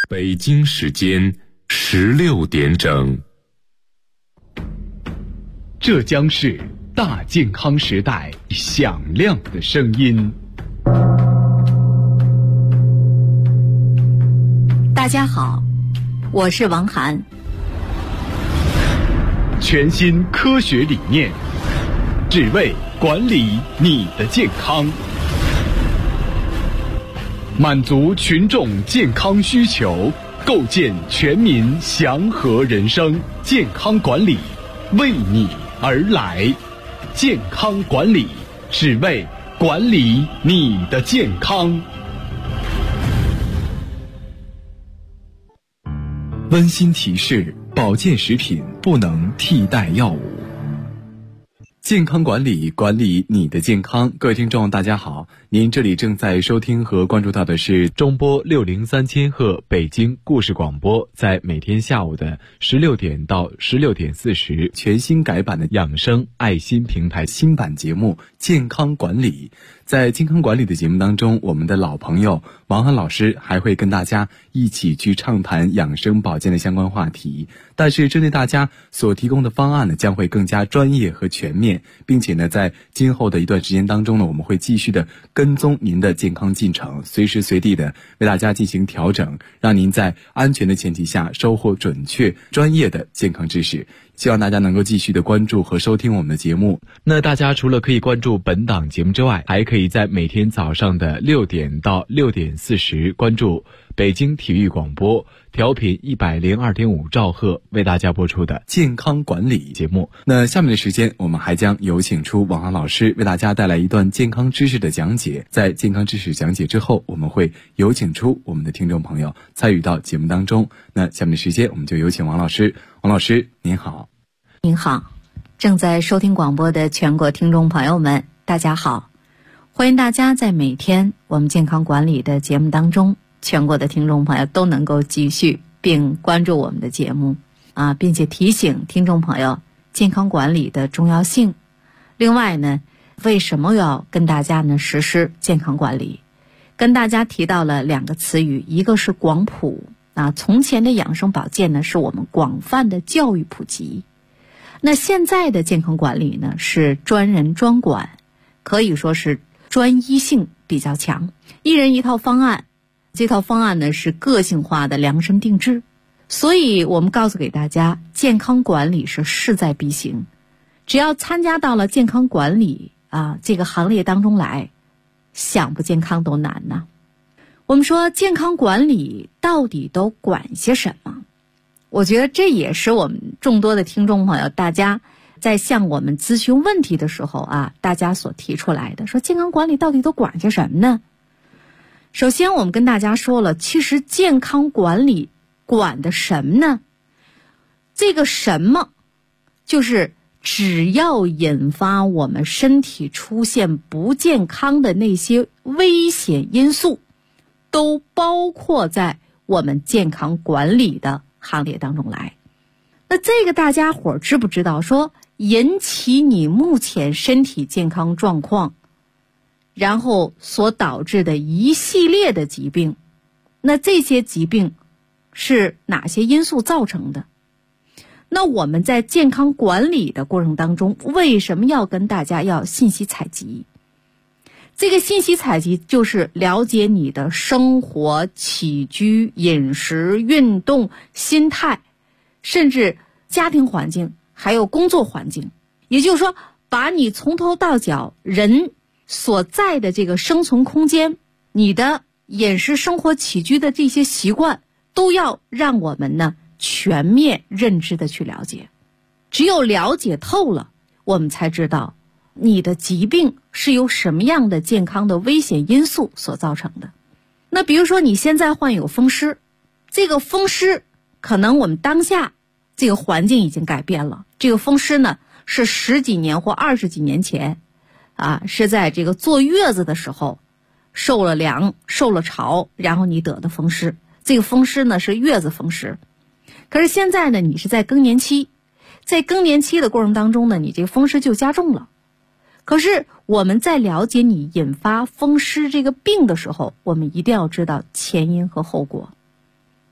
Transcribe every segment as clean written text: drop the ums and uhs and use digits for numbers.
北京时间16点整。 这将是大健康时代响亮的声音。 大家好，我是王涵。 全新科学理念，只为管理你的健康，满足群众健康需求，构建全民祥和人生。健康管理为你而来，健康管理只为管理你的健康。温馨提示：保健食品不能替代药物。健康管理，管理你的健康。各位听众大家好，您这里正在收听和关注到的是中波603千赫北京故事广播，在每天下午的16点到16点40，全新改版的养生爱心平台新版节目健康管理。在健康管理的节目当中，我们的老朋友王涵老师还会跟大家一起去畅谈养生保健的相关话题，但是针对大家所提供的方案呢，将会更加专业和全面，并且呢，在今后的一段时间当中呢，我们会继续的跟踪您的健康进程，随时随地的为大家进行调整，让您在安全的前提下收获准确专业的健康知识。希望大家能够继续的关注和收听我们的节目。那大家除了可以关注本档节目之外，还可以在每天早上的6点到6点40关注北京体育广播调频102.5兆赫为大家播出的健康管理节目。那下面的时间，我们还将有请出王涵老师为大家带来一段健康知识的讲解。在健康知识讲解之后，我们会有请出我们的听众朋友参与到节目当中。那下面的时间，我们就有请王老师。王老师您好。 您好，正在收听广播的全国听众朋友们大家好，欢迎大家在每天我们健康管理的节目当中，全国的听众朋友都能够继续并关注我们的节目并且提醒听众朋友健康管理的重要性。另外呢，为什么要跟大家呢实施健康管理，跟大家提到了2个词语，一个是广普从前的养生保健呢是我们广泛的教育普及，那现在的健康管理呢是专人专管，可以说是专一性比较强，一人一套方案，这套方案呢是个性化的量身定制。所以我们告诉给大家，健康管理是势在必行，只要参加到了健康管理这个行列当中来，想不健康都难呢。我们说健康管理到底都管些什么？我觉得这也是我们众多的听众朋友大家在向我们咨询问题的时候大家所提出来的，说健康管理到底都管些什么呢？首先我们跟大家说了，其实健康管理管的什么呢？这个什么就是只要引发我们身体出现不健康的那些危险因素，都包括在我们健康管理的行列当中来。那这个大家伙知不知道，说引起你目前身体健康状况然后所导致的一系列的疾病，那这些疾病是哪些因素造成的？那我们在健康管理的过程当中，为什么要跟大家要信息采集？这个信息采集就是了解你的生活起居、饮食、运动、心态，甚至家庭环境还有工作环境，也就是说把你从头到脚人所在的这个生存空间，你的饮食生活起居的这些习惯，都要让我们呢全面认知的去了解。只有了解透了，我们才知道你的疾病是由什么样的健康的危险因素所造成的。那比如说你现在患有风湿，这个风湿可能我们当下这个环境已经改变了，这个风湿呢是10几年或20几年前是在这个坐月子的时候受了凉受了潮，然后你得的风湿，这个风湿呢是月子风湿。可是现在呢你是在更年期，在更年期的过程当中呢，你这个风湿就加重了。可是我们在了解你引发风湿这个病的时候，我们一定要知道前因和后果。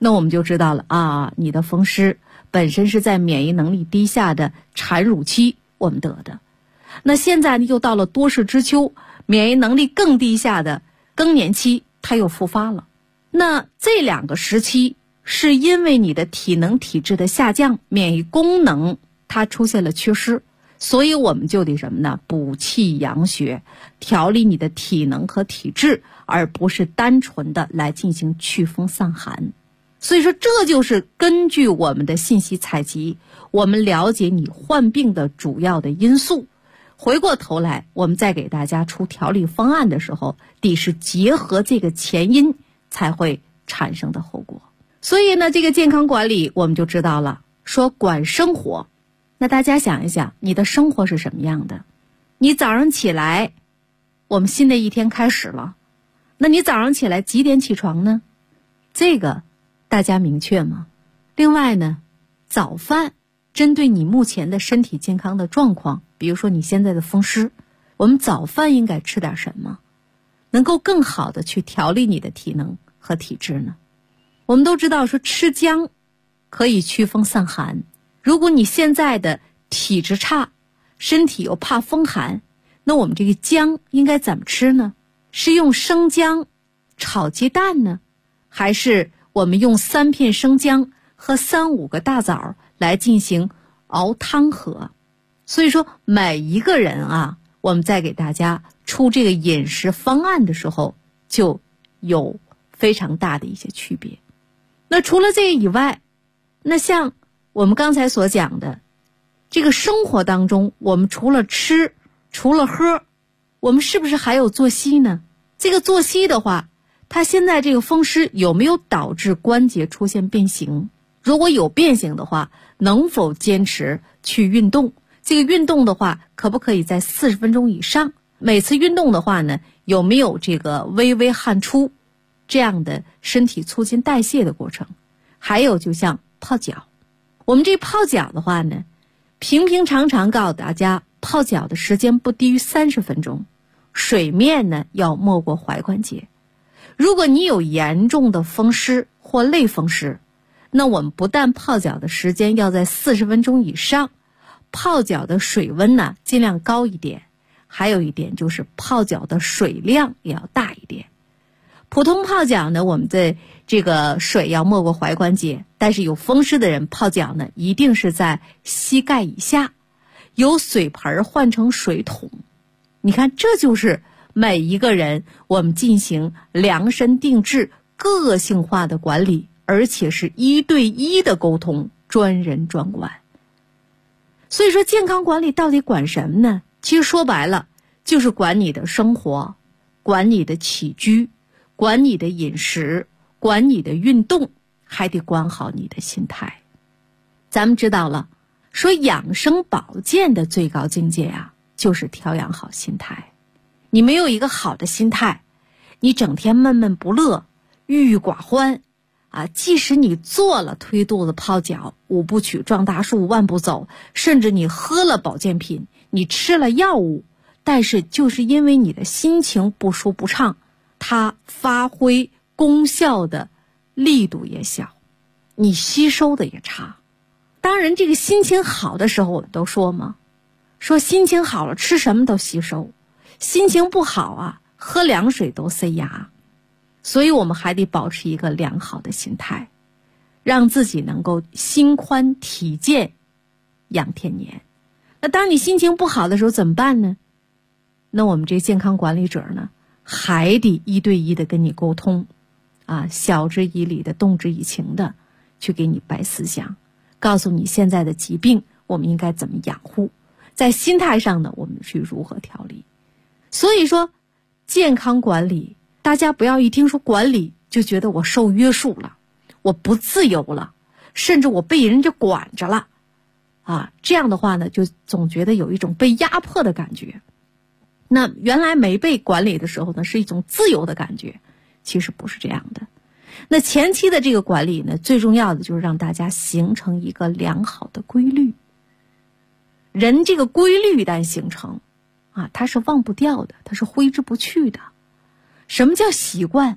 那我们就知道了啊，你的风湿本身是在免疫能力低下的产乳期我们得的，那现在又到了多事之秋，免疫能力更低下的更年期，它又复发了。那这两个时期是因为你的体能体质的下降，免疫功能它出现了缺失，所以我们就得什么呢？补气养血，调理你的体能和体质，而不是单纯的来进行祛风散寒。所以说这就是根据我们的信息采集，我们了解你患病的主要的因素，回过头来我们再给大家出调理方案的时候，得是结合这个前因才会产生的后果。所以呢，这个健康管理我们就知道了，说管生活。那大家想一想，你的生活是什么样的？你早上起来，我们新的一天开始了，那你早上起来几点起床呢？这个大家明确吗？另外呢，早饭针对你目前的身体健康的状况，比如说你现在的风湿，我们早饭应该吃点什么，能够更好的去调理你的体能和体质呢？我们都知道说吃姜可以祛风散寒，如果你现在的体质差，身体又怕风寒，那我们这个姜应该怎么吃呢？是用生姜炒鸡蛋呢，还是我们用3片生姜和3-5个大枣来进行熬汤喝？所以说每一个人啊，我们在给大家出这个饮食方案的时候，就有非常大的一些区别。那除了这个以外，那像我们刚才所讲的这个生活当中，我们除了吃除了喝，我们是不是还有作息呢？这个作息的话，它现在这个风湿有没有导致关节出现变形？如果有变形的话，能否坚持去运动？这个运动的话，可不可以在40分钟以上？每次运动的话呢，有没有这个微微汗出这样的身体促进代谢的过程？还有就像泡脚，我们这泡脚的话呢，平常告诉大家，泡脚的时间不低于30分钟，水面呢要没过踝关节。如果你有严重的风湿或类风湿，那我们不但泡脚的时间要在40分钟以上，泡脚的水温呢尽量高一点，还有一点就是泡脚的水量也要大一点。普通泡脚呢，我们的这个水要没过踝关节，但是有风湿的人泡脚呢，一定是在膝盖以下，由水盆换成水桶。你看，这就是每一个人我们进行量身定制、个性化的管理，而且是1对1的沟通，专人专管。所以说健康管理到底管什么呢？其实说白了，就是管你的生活，管你的起居，管你的饮食，管你的运动，还得管好你的心态。咱们知道了，说养生保健的最高境界啊，就是调养好心态。你没有一个好的心态，你整天闷闷不乐，郁郁寡欢啊！即使你做了推肚子泡脚、5步曲撞大树、万步走，甚至你喝了保健品，你吃了药物，但是就是因为你的心情不舒不畅，它发挥功效的力度也小，你吸收的也差。当然这个心情好的时候，我们都说嘛，说心情好了吃什么都吸收，心情不好啊，喝凉水都塞牙。所以我们还得保持一个良好的心态，让自己能够心宽体健，养天年。那当你心情不好的时候怎么办呢？那我们这健康管理者呢，还得1对1的跟你沟通啊，晓之以理的，动之以情的去给你摆思想，告诉你现在的疾病我们应该怎么养护，在心态上呢，我们去如何调理。所以说健康管理，大家不要一听说管理就觉得我受约束了，我不自由了，甚至我被人家管着了啊，这样的话呢，就总觉得有一种被压迫的感觉。那原来没被管理的时候呢，是一种自由的感觉，其实不是这样的。那前期的这个管理呢，最重要的就是让大家形成一个良好的规律。人这个规律一旦形成啊，它是忘不掉的，它是挥之不去的。什么叫习惯？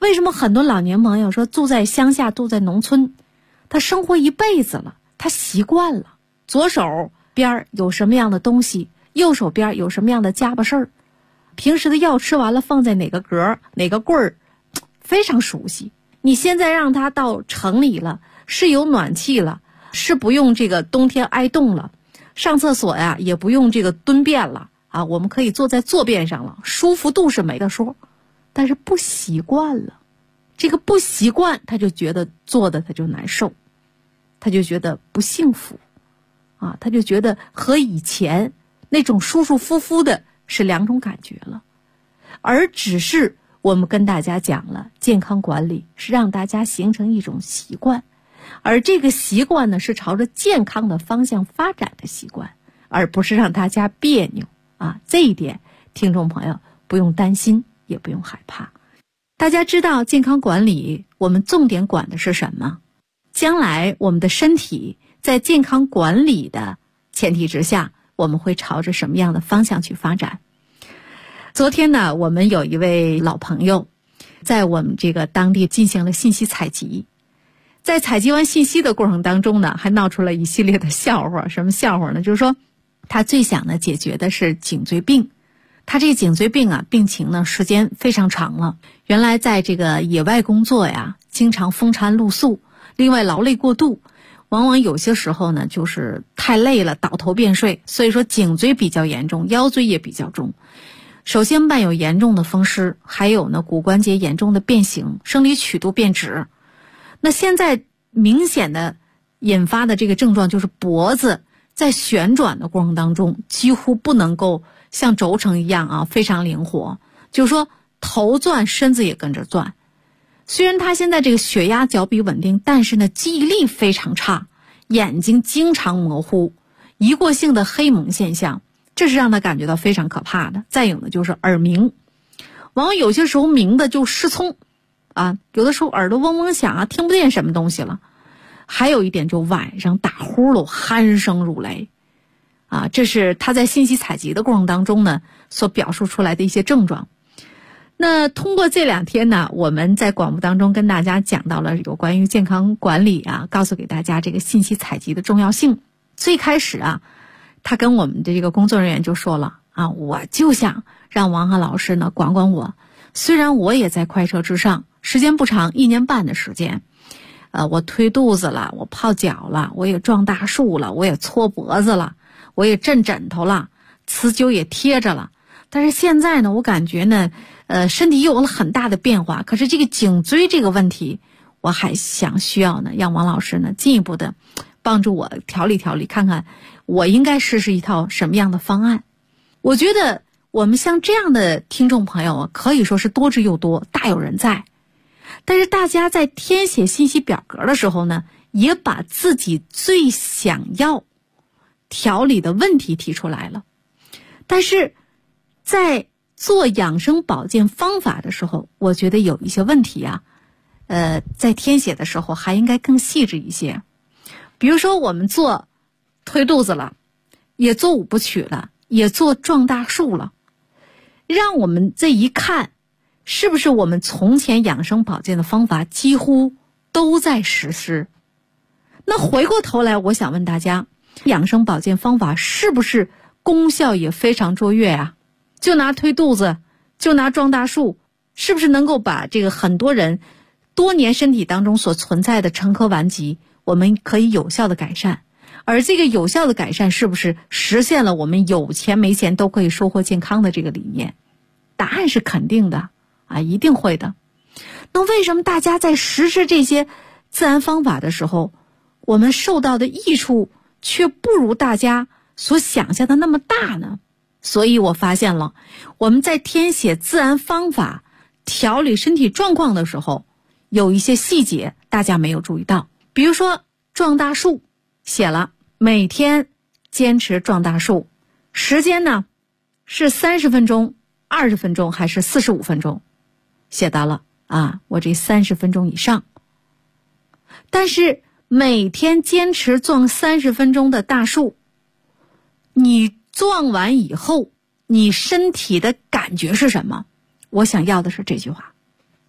为什么很多老年朋友说住在乡下住在农村，他生活一辈子了，他习惯了左手边有什么样的东西，右手边有什么样的家伙事儿，平时的药吃完了放在哪个格哪个柜儿，非常熟悉。你现在让他到城里了，是有暖气了，是不用这个冬天挨冻了，上厕所呀也不用这个蹲便了啊，我们可以坐在坐便上了，舒服度是没得说，但是不习惯了，这个不习惯他就觉得坐的他就难受，他就觉得不幸福啊，他就觉得和以前那种舒舒服服的是两种感觉了。而只是我们跟大家讲了，健康管理是让大家形成一种习惯，而这个习惯呢是朝着健康的方向发展的习惯，而不是让大家别扭啊。这一点听众朋友不用担心，也不用害怕。大家知道健康管理我们重点管的是什么？将来我们的身体在健康管理的前提之下，我们会朝着什么样的方向去发展？昨天呢，我们有一位老朋友在我们这个当地进行了信息采集，在采集完信息的过程当中呢，还闹出了一系列的笑话。什么笑话呢？就是说他最想呢解决的是颈椎病，他这个颈椎病啊，病情呢时间非常长了，原来在这个野外工作呀，经常风餐露宿，另外劳累过度，往往有些时候呢就是太累了倒头便睡，所以说颈椎比较严重，腰椎也比较重。首先伴有严重的风湿，还有呢骨关节严重的变形，生理曲度变直。那现在明显的引发的这个症状就是脖子在旋转的过程当中几乎不能够像轴承一样啊非常灵活，就是说头转身子也跟着转。虽然他现在这个血压脚比稳定，但是呢记忆力非常差，眼睛经常模糊，一过性的黑蒙现象，这是让他感觉到非常可怕的。再有呢就是耳鸣，往往有些时候鸣的就失聪啊，有的时候耳朵嗡嗡响啊，听不见什么东西了。还有一点就晚上打呼噜，鼾声如雷啊，这是他在信息采集的过程当中呢所表述出来的一些症状。那通过这2天呢，我们在广播当中跟大家讲到了有关于健康管理啊，告诉给大家这个信息采集的重要性。最开始啊，他跟我们的这个工作人员就说了啊，我就想让王汉老师呢管管我，虽然我也在快车之上，时间不长，1年半的时间，我推肚子了，我泡脚了，我也撞大树了，我也搓脖子了，我也震枕头了，磁灸也贴着了，但是现在呢，我感觉呢，身体又有了很大的变化，可是这个颈椎这个问题，我还需要呢，让王老师呢进一步的帮助我调理调理，看看我应该试试一套什么样的方案。我觉得我们像这样的听众朋友啊，可以说是多之又多，大有人在。但是大家在填写信息表格的时候呢，也把自己最想要调理的问题提出来了。但是在做养生保健方法的时候，我觉得有一些问题啊，在填写的时候还应该更细致一些。比如说我们做推肚子了，也做5部曲了，也做撞大树了，让我们这一看，是不是我们从前养生保健的方法几乎都在实施？那回过头来，我想问大家，养生保健方法是不是功效也非常卓越啊？就拿推肚子，就拿撞大树，是不是能够把这个很多人多年身体当中所存在的沉疴顽疾，我们可以有效的改善？而这个有效的改善是不是实现了我们有钱没钱都可以收获健康的这个理念？答案是肯定的啊，一定会的。那为什么大家在实施这些自然方法的时候，我们受到的益处却不如大家所想象的那么大呢？所以我发现了，我们在填写自然方法调理身体状况的时候，有一些细节大家没有注意到。比如说撞大树，写了每天坚持撞大树，时间呢是30分钟、20分钟还是45分钟？写到了啊，我这30分钟以上。但是每天坚持撞30分钟的大树，你撞完以后，你身体的感觉是什么？我想要的是这句话。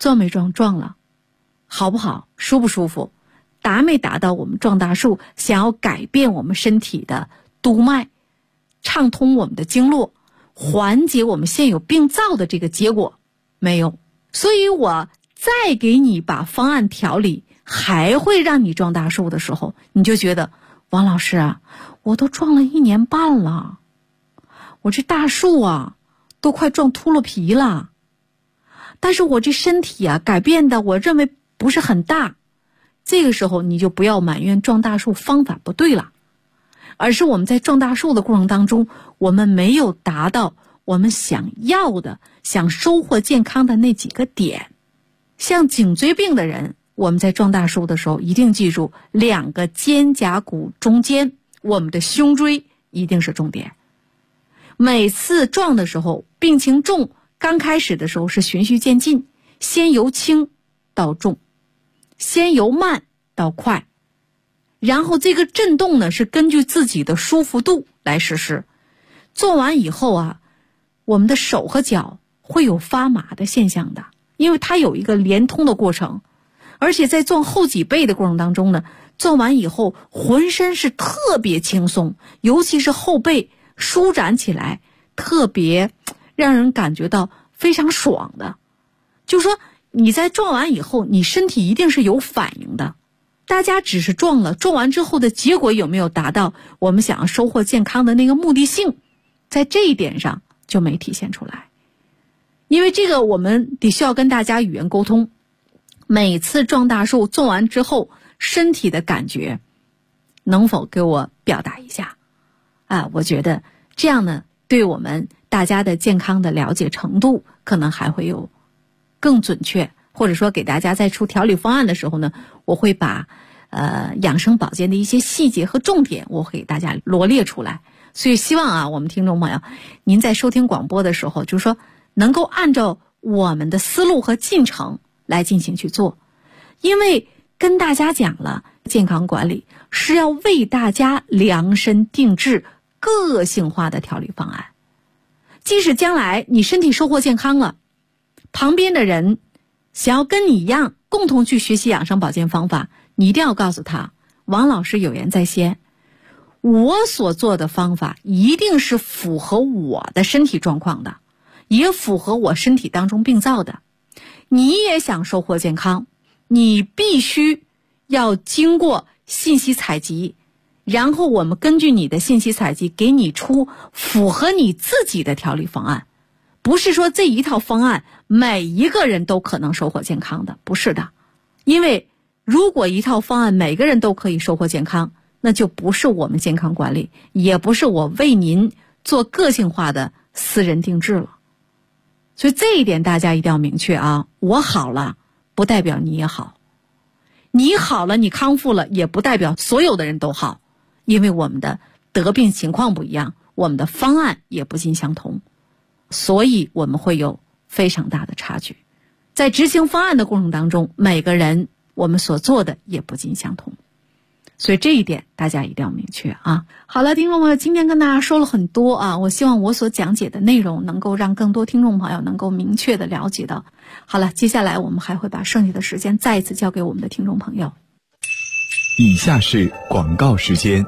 壮没壮？壮了。好不好？舒不舒服？达没达到我们壮大树想要改变我们身体的督脉，畅通我们的经络，缓解我们现有病灶的这个结果？没有。所以我再给你把方案调理，还会让你壮大树的时候，你就觉得王老师啊，我都壮了1年半了，我这大树啊都快壮秃噜皮了，但是我这身体啊改变的我认为不是很大。这个时候你就不要埋怨壮大树方法不对了，而是我们在壮大树的过程当中，我们没有达到我们想要的、想收获健康的那几个点。像颈椎病的人，我们在壮大树的时候一定记住2个肩胛骨中间，我们的胸椎一定是重点。每次壮的时候，病情重，刚开始的时候是循序渐进，先由轻到重，先由慢到快，然后这个震动呢是根据自己的舒服度来实施。做完以后啊，我们的手和脚会有发麻的现象的，因为它有一个连通的过程。而且在做后脊背的过程当中呢，做完以后浑身是特别轻松，尤其是后背舒展起来，特别让人感觉到非常爽的。就是说你在撞完以后，你身体一定是有反应的。大家只是撞了，撞完之后的结果有没有达到我们想要收获健康的那个目的性，在这一点上就没体现出来。因为这个我们得需要跟大家语言沟通，每次撞大树做完之后身体的感觉能否给我表达一下我觉得这样呢，对我们大家的健康的了解程度可能还会有更准确，或者说给大家在出调理方案的时候呢，我会把养生保健的一些细节和重点我会给大家罗列出来。所以希望我们听众朋友您在收听广播的时候，就是说能够按照我们的思路和进程来进行去做。因为跟大家讲了，健康管理是要为大家量身定制个性化的调理方案。即使将来你身体收获健康了，旁边的人想要跟你一样共同去学习养生保健方法，你一定要告诉他，王老师有言在先，我所做的方法一定是符合我的身体状况的，也符合我身体当中病灶的。你也想收获健康，你必须要经过信息采集，然后我们根据你的信息采集给你出符合你自己的调理方案。不是说这一套方案每一个人都可能收获健康的，不是的。因为如果一套方案每个人都可以收获健康，那就不是我们健康管理，也不是我为您做个性化的私人定制了。所以这一点大家一定要明确我好了不代表你也好，你好了，你康复了，也不代表所有的人都好，因为我们的得病情况不一样，我们的方案也不尽相同，所以我们会有非常大的差距。在执行方案的过程当中，每个人我们所做的也不尽相同，所以这一点大家一定要明确好了，听众朋友，今天跟大家说了很多我希望我所讲解的内容能够让更多听众朋友能够明确的了解到。好了，接下来我们还会把剩下的时间再一次交给我们的听众朋友。 以下是广告时间。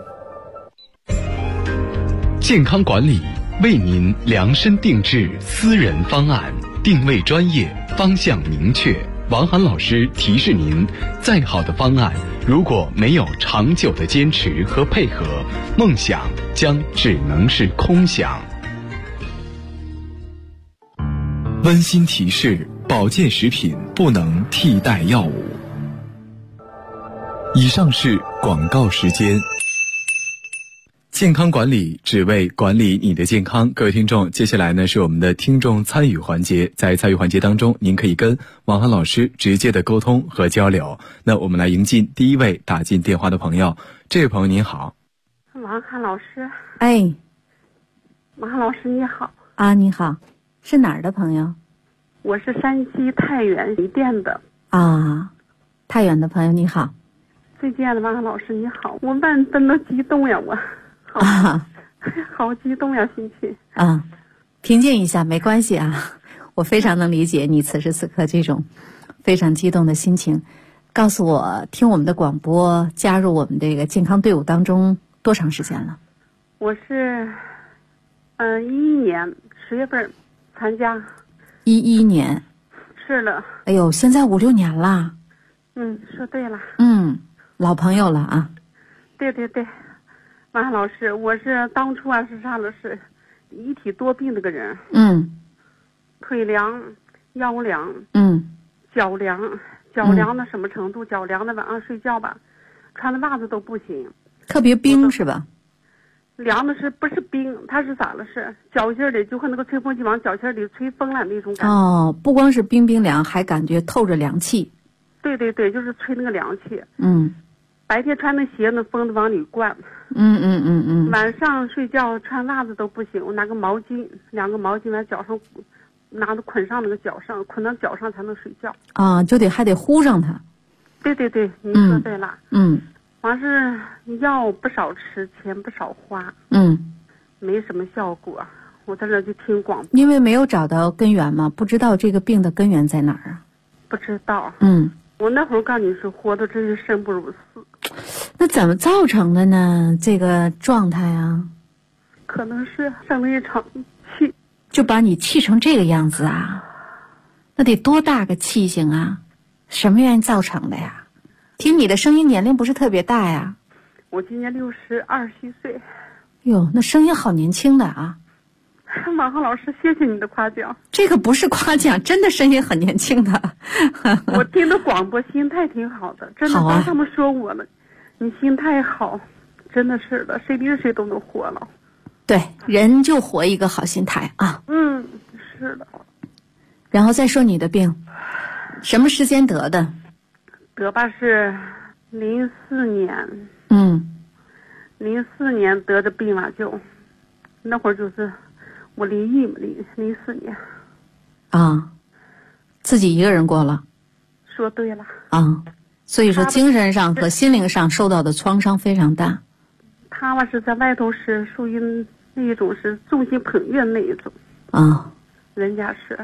健康管理为您量身定制私人方案，定位专业，方向明确。王涵老师提示您，再好的方案如果没有长久的坚持和配合，梦想将只能是空想。 温馨提示：保健食品不能替代药物。以上是广告时间。健康管理只为管理你的健康。各位听众，接下来呢是我们的听众参与环节。在参与环节当中，您可以跟王涵老师直接的沟通和交流。那我们来迎进第一位打进电话的朋友。这位朋友您好。 王涵老师。 王涵老师你好。 你好，是哪儿的朋友？ 我是山西太原潍店的。 太原的朋友你好。 最亲爱的王涵老师你好，我们真的激动呀，我好激动呀，心情平静一下，没关系我非常能理解你此时此刻这种非常激动的心情。告诉我，听我们的广播，加入我们这个健康队伍当中多长时间了？ 我是11年10月份参加。 11年。 是了。 哎呦，现在5、6年啦。 说对了。 老朋友了啊。 对对对，王老师，我是当初是啥了？是一体多病的个人。腿凉，腰凉。脚凉。脚凉到什么程度？脚凉的晚上睡觉吧，穿的袜子都不行。 特别冰是吧？ 凉的是不是冰？它是咋了？是脚心里就和那个吹风机往脚心里吹风了那种感觉。 不光是冰冰凉，还感觉透着凉气。 对对对，就是吹那个凉气。白天穿那鞋，那风都往里灌。晚上睡觉穿袜子都不行，我拿个毛巾，2个毛巾往脚上。拿着捆上那个脚上，捆到脚上才能睡觉。 就还得糊上它。 对对对，你说对了。完是药不少吃，钱不少花。没什么效果。我在这就听广播。 因为没有找到根源嘛，不知道这个病的根源在哪儿啊？ 不知道。我那会儿告诉你是活的真是生不如死。 那怎么造成的呢？这个状态啊？ 可能是生了一场气。 就把你气成这个样子啊？那得多大个气性啊？什么原因造成的呀？听你的声音年龄不是特别大呀。 我今年27岁。 哟，那声音好年轻的啊。 马航老师，谢谢你的夸奖。 这个不是夸奖，真的声音很年轻的。 我听的广播心态挺好的，真的。当他们说我了，你心态好，真的是的，谁比谁都能活了。 对，人就活一个好心态啊。 是的。 然后再说你的病，什么时间得的？ 得吧是04年。04年得的病了，就那会儿就是我离异嘛，04年。 自己一个人过了。 说对了。 所以说精神上和心灵上受到的创伤非常大。 他是在外头是属于那一种是众星捧月那一种。人家是，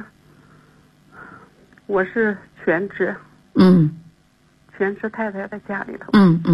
我是全职。全职太太在家里头。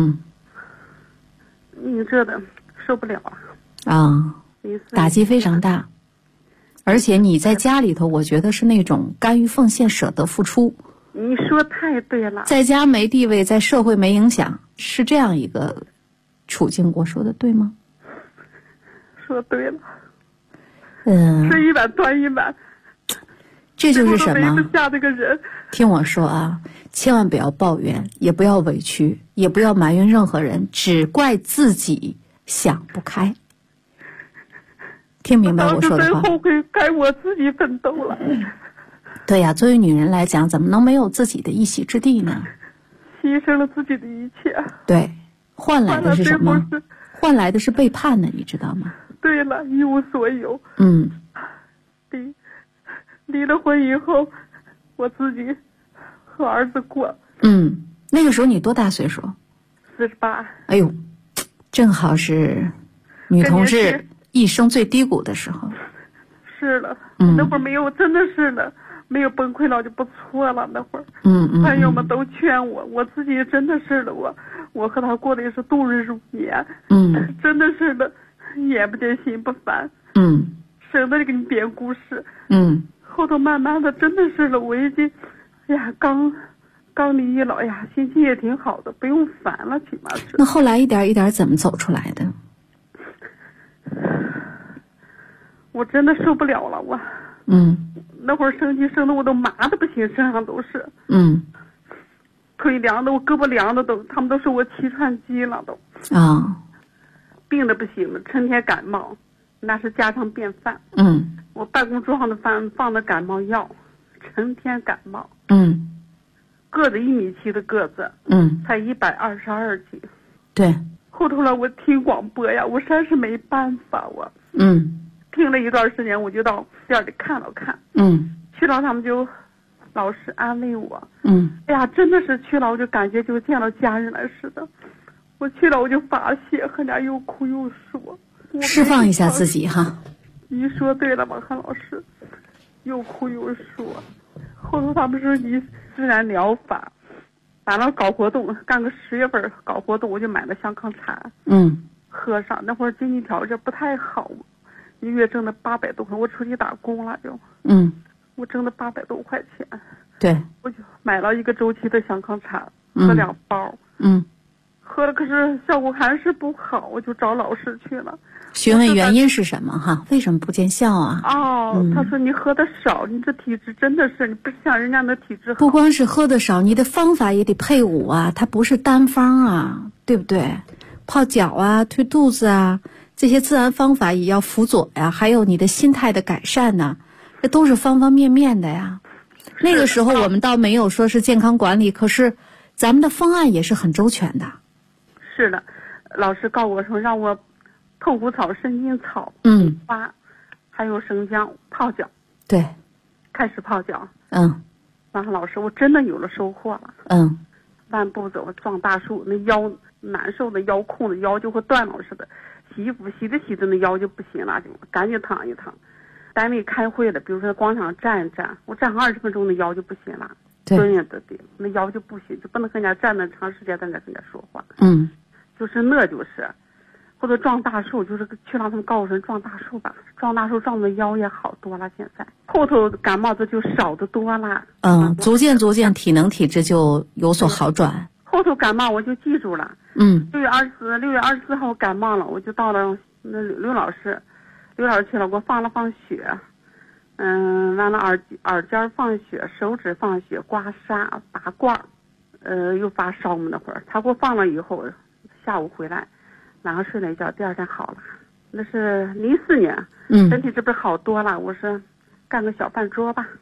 你这的受不了了。 打击非常大。而且你在家里头，我觉得是那种甘于奉献、舍得付出。 你说太对了。 在家没地位，在社会没影响，是这样一个处境，我说的对吗？ 说对了。 吃一碗端一碗。 这就是什么？ 下这个人。 听我说啊，千万不要抱怨，也不要委屈，也不要埋怨任何人，只怪自己想不开。听明白我说的话？ 真后悔，该我自己奋斗了。 对呀，作为女人来讲，怎么能没有自己的一席之地呢？ 牺牲了自己的一切。 对，换来的是什么？换来的是背叛呢，你知道吗？ 对了，一无所有。离了婚以后，我自己和儿子过。 那个时候你多大岁数 ？48。 哎呦，正好是女同志一生最低谷的时候。 是了。那会儿没有，真的是的，没有崩溃了就不错了。那会儿，朋友们都劝我，我自己真的是的，我和他过的也是度日如年。真的是的，眼不见心不烦。省得给你编故事。后头慢慢的，真的是了，我已经，刚离异了，心情也挺好的，不用烦了，起码是。 那后来一点一点怎么走出来的？ 我真的受不了了，我。那会儿生气生的我都麻的不行，身上都是。腿凉的，我胳膊凉的都，他们都说我气喘急了都。病的不行了，成天感冒，那是家常便饭。我办公桌上的饭放的感冒药，成天感冒。个子1.7米的个子。才122斤。 对。 后头来我听广播呀，我实在是没办法，我。听了一段时间，我就到店里看了看。去了他们就老是安慰我。真的是去了我就感觉就见到家人了似的。我去了我就发泄，和人家又哭又说。 释放一下自己哈。 你说对了，马汉老师，又哭又说。 后头他们说以自然疗法，完了搞活动，干个10月份搞活动，我就买了香康茶，喝上。那会儿经济条件不太好，一月挣了800多块，我出去打工了就，我挣了800多块钱， 对， 我就买了1个周期的香康茶，喝2包，喝了可是效果还是不好，我就找老师去了。 询问原因是什么哈？为什么不见效啊？ 他说你喝的少，你这体质真的是，你不像人家的体质好。 不光是喝的少，你的方法也得配伍啊，它不是单方啊，对不对？泡脚啊，推肚子啊，这些自然方法也要辅佐呀，还有你的心态的改善呢，这都是方方面面的呀。那个时候我们倒没有说是健康管理，可是咱们的方案也是很周全的。 是的，老师告诉我说让我透骨草、生筋草、花，还有生姜泡脚。对，开始泡脚。完了，老师，我真的有了收获了。慢步走，撞大树，那腰难受的腰控的腰就和断了似的，洗衣服洗着那腰就不行了，就赶紧躺一躺。单位开会了，比如说广场站一站，我站上20分钟，那腰就不行了。蹲也得对，那腰就不行，就不能跟人家站那长时间在那跟人家说话。就是那就是，或者撞大树，就是去让他们告诉人撞大树吧，撞大树撞的腰也好多了，现在后头感冒的就少得多了。 逐渐体能体质就有所好转。 后头感冒我就记住了。6月24号我感冒了，我就到了那刘老师去了，给我放血。完了耳尖放血，手指放血，刮痧拔罐又发烧嘛那会儿，他给我放了以后，下午回来，晚上睡了一觉，第二天好了。那是04年，身体这不是好多了。我说干个小饭桌吧。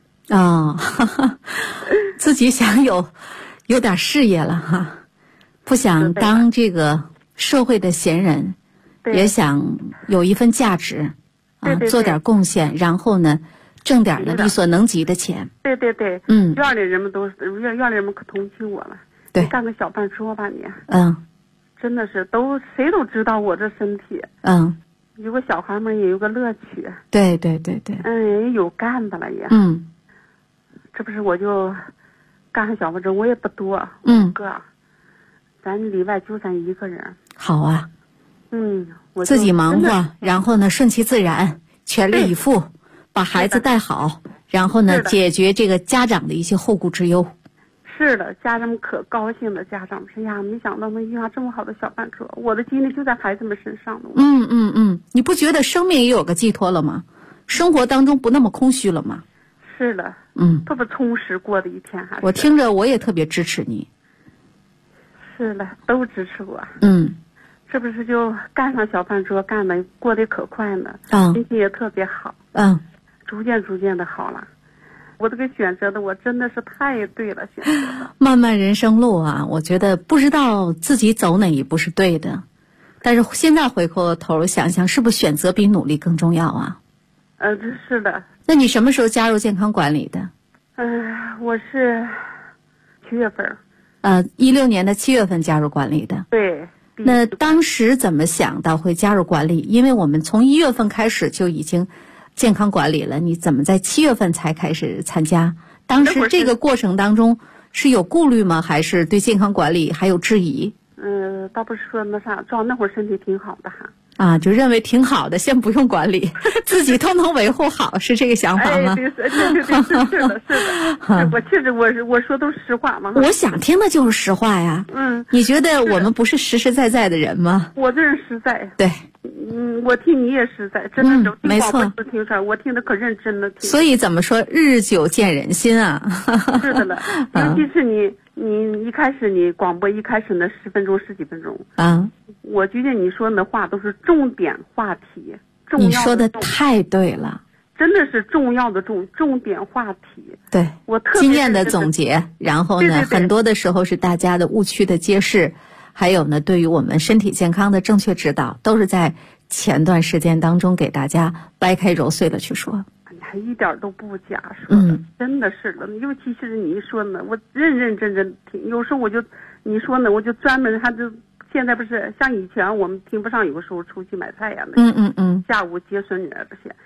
自己想有点事业了哈，不想当这个社会的闲人，也想有一份价值做点贡献，然后呢挣点力所能及的钱。 对。院里人们院里人们可同情我了。你干个小饭桌吧你。真的是谁都知道我这身体。有个小孩们也有个乐趣。对。也有干的了也。这不是我就干上小饭桌，我也不多，5个，咱里外就咱1个人。好啊。我自己忙活，然后呢顺其自然，全力以赴，把孩子带好，然后呢解决这个家长的一些后顾之忧。是的，家长们可高兴了，家长们说呀，没想到能遇上这么好的小饭桌，我的精力就在孩子们身上呢。你不觉得生命也有个寄托了吗？生活当中不那么空虚了吗？是的。特别充实过的一天还是。我听着我也特别支持你。是的，都支持我。这不是就干上小饭桌，干的过得可快呢。心情也特别好。逐渐的好了。我这个选择的我真的是太对了，选择的。漫漫人生路啊，我觉得不知道自己走哪一步是对的，但是现在回过头想想，是不是选择比努力更重要啊？是的。那你什么时候加入健康管理的？我是7月份。16年的7月份加入管理的。对。那当时怎么想到会加入管理？因为我们从1月份开始就已经健康管理了，你怎么在7月份才开始参加？当时这个过程当中是有顾虑吗？还是对健康管理还有质疑？倒不是说那啥，主要那会儿身体挺好的哈。就认为挺好的，先不用管理，自己都能维护好，是这个想法吗？对，是的。我确实我说都是实话嘛。我想听的就是实话呀。你觉得我们不是实实在在的人吗？我这人实在。对。我听你也实在，真的没错。听出来，我听的可认真了。所以怎么说，日久见人心啊。是的了，尤其是你一开始你广播一开始那10分钟10几分钟我觉得你说的话都是重点话题，你说的太对了，真的是重要的重点话题。对，我特别经验的总结，然后呢，很多的时候是大家的误区的揭示，还有呢，对于我们身体健康的正确指导，都是在前段时间当中给大家掰开揉碎了去说。还一点都不假说的，真的是的。尤其是你说呢，我认真听。有时候你说呢，我就专门现在不是像以前我们听不上，有时候出去买菜呀，下午接孙女这些。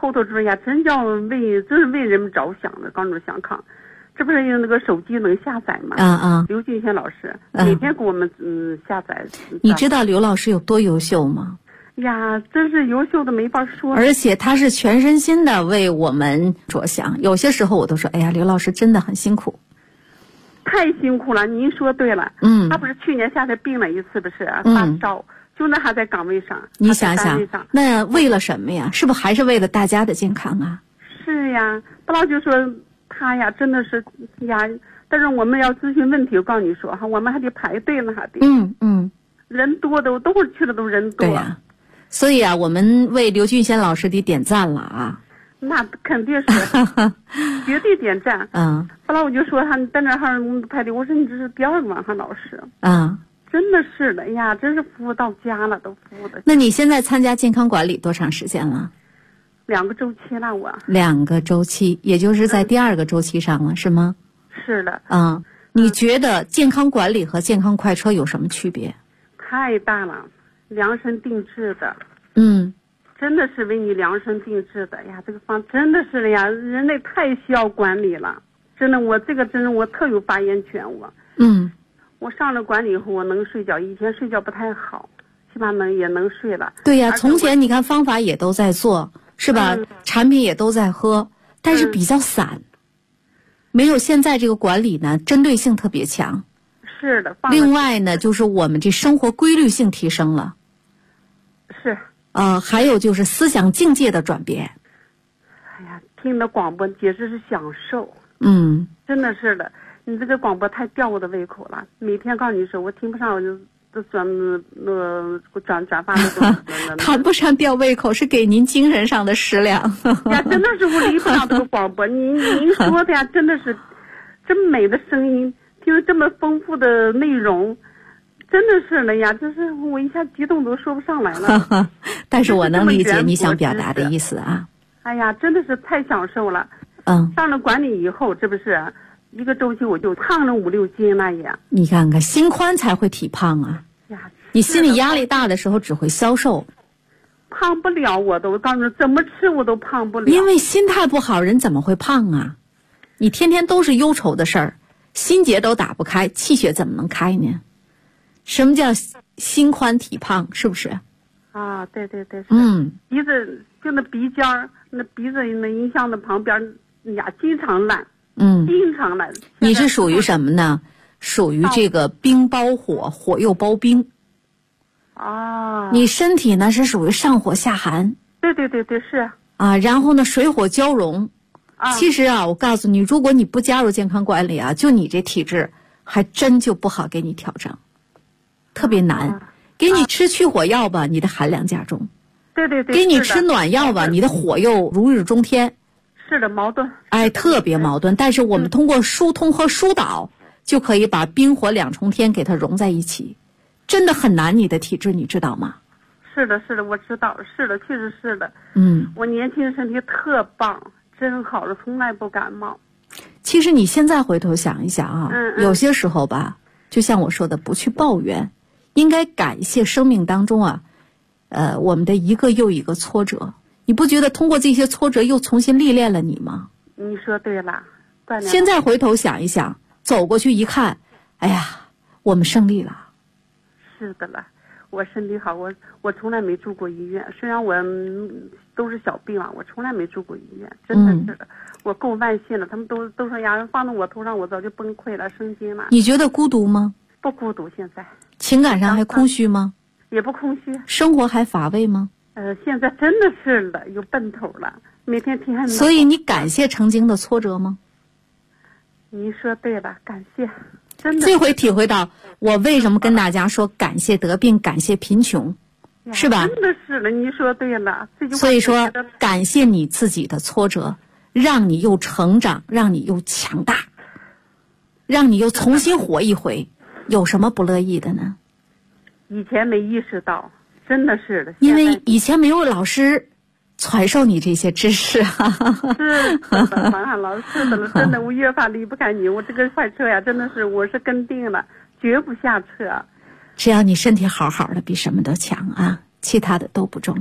后头这呀，真叫真是为人们着想的，刚说想看。这不是用那个手机能下载吗？刘俊贤老师每天给我们下载。 你知道刘老师有多优秀吗？ 呀，真是优秀的没法说。 而且他是全身心的为我们着想。有些时候我都说，哎呀，刘老师真的很辛苦。 太辛苦了，您说对了。他不是去年夏天病了一次，不是发烧，就那还在岗位上。 你想想，那为了什么呀？是不是还是为了大家的健康啊？ 是呀，不老就说。他呀，真的是呀，但是我们要咨询问题，我告诉你说哈，我们还得排队呢，还得。人多的，都会去的都人多。 对呀，所以啊，我们为刘俊贤老师得点赞了啊。 那肯定是，绝对点赞。后来我就说他在那哈排队，我说你这是第2个晚上老师。真的是的呀，真是服务到家了，都服务的。 那你现在参加健康管理多长时间了 ？2个周期了，我 2个周期，也就是在第2个周期上了，是吗？ 是的。 你觉得健康管理和健康快车有什么区别？ 太大了，量身定制的。真的是为你量身定制的呀，这个方真的是的呀，人类太需要管理了，真的，我这个真是我特有发言权，我上了管理以后，我能睡觉，以前睡觉不太好，起码也能睡了。 对呀，从前你看方法也都在做。是吧？产品也都在喝，但是比较散，没有现在这个管理呢针对性特别强。 是的。 另外呢，就是我们这生活规律性提升了。 是。 还有就是思想境界的转变。 哎呀，听的广播简直是享受。真的是的，你这个广播太吊我的胃口了。每天告诉你说，我听不上我就。转发那种， 谈不上吊胃口，是给您精神上的食粮。 呀，真的是我离不了这个广播。您说的呀，真的是这么美的声音，听这么丰富的内容，真的是了呀，就是我一下激动都说不上来了。 但是我能理解你想表达的意思啊。 哎呀，真的是太享受了。上了管理以后，这不是1个周期我就胖了5、6斤了也。 你看看，心宽才会体胖啊！你心理压力大的时候只会消瘦， 胖不了。我告诉你，怎么吃我都胖不了。 因为心态不好，人怎么会胖啊？你天天都是忧愁的事儿，心结都打不开，气血怎么能开呢？什么叫心宽体胖？是不是？ 对，是。鼻子就那鼻尖儿，那鼻子那音箱的旁边呀，经常烂。经常烂。 你是属于什么呢？属于这个冰包火，火又包冰。你身体呢是属于上火下寒。 对，是。 然后呢水火交融。其实我告诉你，如果你不加入健康管理就你这体质，还真就不好给你调整，特别难。给你吃去火药吧，你的寒凉加重。 对。 给你吃暖药吧，你的火又如日中天。 是的，矛盾。 特别矛盾。但是我们通过疏通和疏导，就可以把冰火2重天给它融在一起。真的很难，你的体质你知道吗？ 是的，我知道。是的，确实是的。我年轻身体特棒，真好了，从来不感冒。 其实你现在回头想一想有些时候吧，就像我说的，不去抱怨，应该感谢生命当中我们的一个又一个挫折。你不觉得通过这些挫折又重新历练了你吗？ 你说对了。 现在回头想一想，走过去一看，哎呀，我们胜利了。 是的了，我身体好，我从来没住过医院，虽然我都是小病我从来没住过医院，真的是的。我够万幸了，他们都说呀，放到我头上我早就崩溃了，生津了。 你觉得孤独吗？ 不孤独，现在。 情感上还空虚吗？ 也不空虚。 生活还乏味吗？ 现在真的是的，有奔头了，每天天还。 所以你感谢曾经的挫折吗？ 你说对了，感谢，真的。 这回体会到我为什么跟大家说感谢得病，感谢贫穷，是吧？ 真的是的，你说对了。 所以说，感谢你自己的挫折，让你又成长，让你又强大，让你又重新活一回，有什么不乐意的呢？ 以前没意识到，真的是的。 因为以前没有老师传授你这些知识是的，王汉老师，是的，真的，我越发离不开你。我这个快车呀，真的是我是跟定了，绝不下车。 只要你身体好好的，比什么都强啊，其他的都不重要。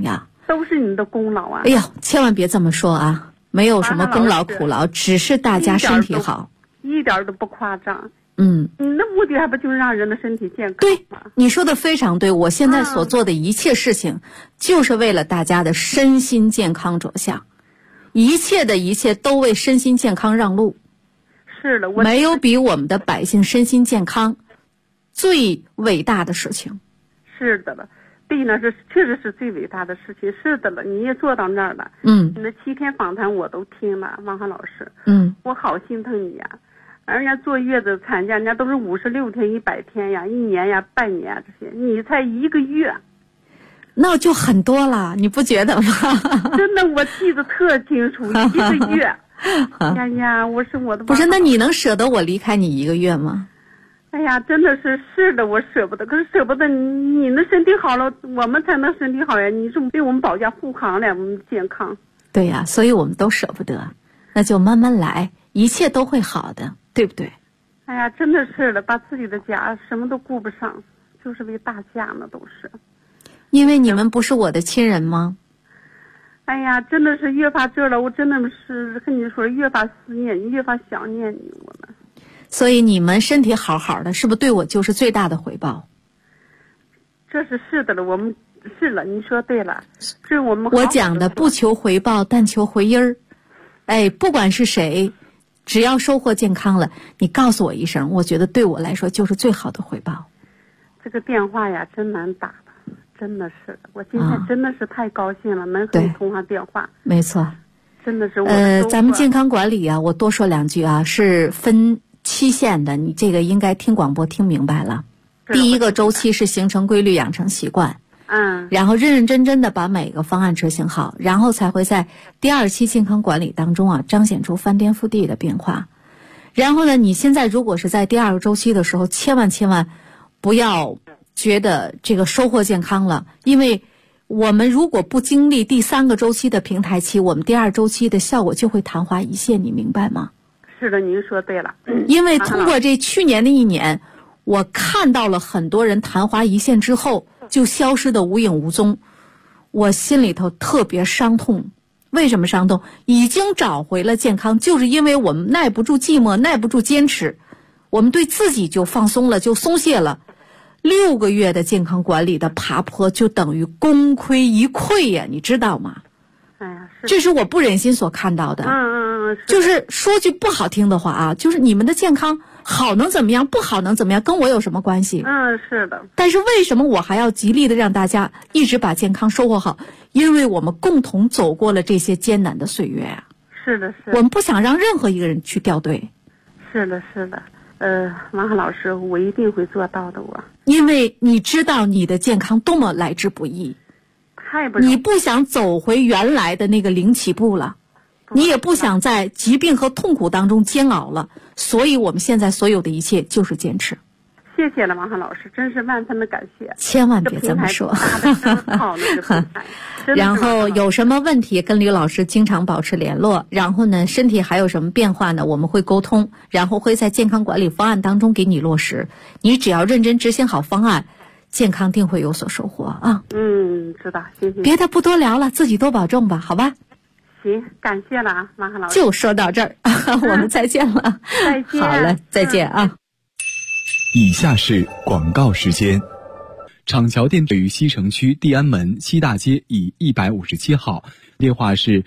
都是你的功劳啊！ 哎呀，千万别这么说啊，没有什么功劳苦劳，只是大家身体好， 一点都不夸张。 你的目的还不就是让人的身体健康对，你说的非常对。我现在所做的一切事情，就是为了大家的身心健康着想，一切都为身心健康让路。 是的， 没有比我们的百姓身心健康最伟大的事情。 是的了，对呢，这确实是最伟大的事情。是的了，你也做到那儿了。你的7天访谈我都听了，王涵老师。我好心疼你呀。人家坐月子产假，人家都是56天、100天呀，1年呀、半年啊这些，你才1个月， 那就很多了，你不觉得吗？ 真的，我记得特清楚，1个月。哎呀，我的不是，那你能舍得我离开你1个月吗？ 哎呀，真的是的，我舍不得，可是舍不得你的身体好了，我们才能身体好呀。你是为我们保驾护航了，我们健康。 对呀，所以我们都舍不得，那就慢慢来，一切都会好的。对不对？ 哎呀，真的是的，把自己的家什么都顾不上，就是为大家呢，都是。 因为你们不是我的亲人吗？ 哎呀，真的是越发这了，我真的是跟你说，越发思念你，越发想念你，我们。 所以你们身体好好的，是不是对我就是最大的回报？ 这是的了，我们是了，你说对了，是我们我讲的不求回报，但求回音儿。哎，不管是谁。只要收获健康了，你告诉我一声，我觉得对我来说就是最好的回报。 这个电话呀，真难打的，真的是的。我今天真的是太高兴了，能和你通上电话。 没错， 真的是咱们健康管理啊，我多说2句啊，是分期限的，你这个应该听广播听明白了。第1个周期是形成规律，养成习惯。然后认认真真的把每个方案执行好，然后才会在第2期健康管理当中啊彰显出翻天覆地的变化。然后呢，你现在如果是在第2个周期的时候，千万不要觉得这个收获健康了，因为我们如果不经历第3个周期的平台期，我们第2周期的效果就会昙花一现，你明白吗？ 是的，您说对了。 因为通过这去年的1年，我看到了很多人昙花一现之后就消失得无影无踪，我心里头特别伤痛。为什么伤痛？已经找回了健康，就是因为我们耐不住寂寞，耐不住坚持，我们对自己就放松了，就松懈了。6个月的健康管理的爬坡，就等于功亏一篑呀，你知道吗？ 哎呀， 这是我不忍心所看到的。就是说句不好听的话啊，就是你们的健康好能怎么样，不好能怎么样，跟我有什么关系？ 是的。 但是为什么我还要极力的让大家一直把健康收获好？因为我们共同走过了这些艰难的岁月啊。 是的，是的。 我们不想让任何一个人去掉队。 是的，是的。王涵老师，我一定会做到的。 因为你知道你的健康多么来之不易，你不想走回原来的那个零起步了，你也不想在疾病和痛苦当中煎熬了，所以我们现在所有的一切就是坚持。 谢谢了，王涵老师，真是万分的感谢。 千万别这么说。 好那个平台。 然后有什么问题跟刘老师经常保持联络，然后呢，身体还有什么变化呢，我们会沟通，然后会在健康管理方案当中给你落实。你只要认真执行好方案，健康定会有所收获啊。 知道，谢谢。 别的不多聊了，自己多保重吧，好吧？ 行，感谢了啊，王涵老师。 就说到这儿，我们再见了。 再见。 好了，再见啊。 以下是广告时间。厂桥店位于西城区地安门西大街以157号，电话是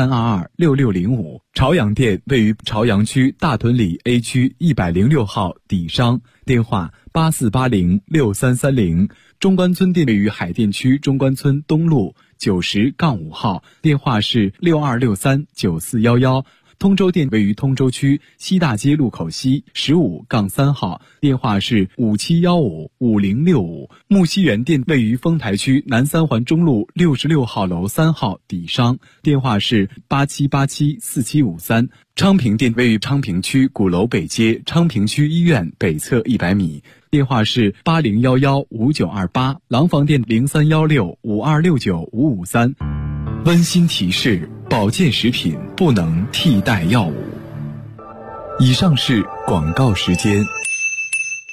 83226605。朝阳店位于朝阳区大屯里 A 区106号底商，电话84806330。中关村店位于海淀区中关村东路90-5号，电话是62639411。通州店位于通州区西大街路口西15-3号，电话是57155065。木樨园店位于丰台区南三环中路66号楼3号底商，电话是87874753。昌平店位于昌平区鼓楼北街昌平区医院北侧100米，电话是80115928。廊坊店031652695553。温馨提示：保健食品不能替代药物。以上是广告时间。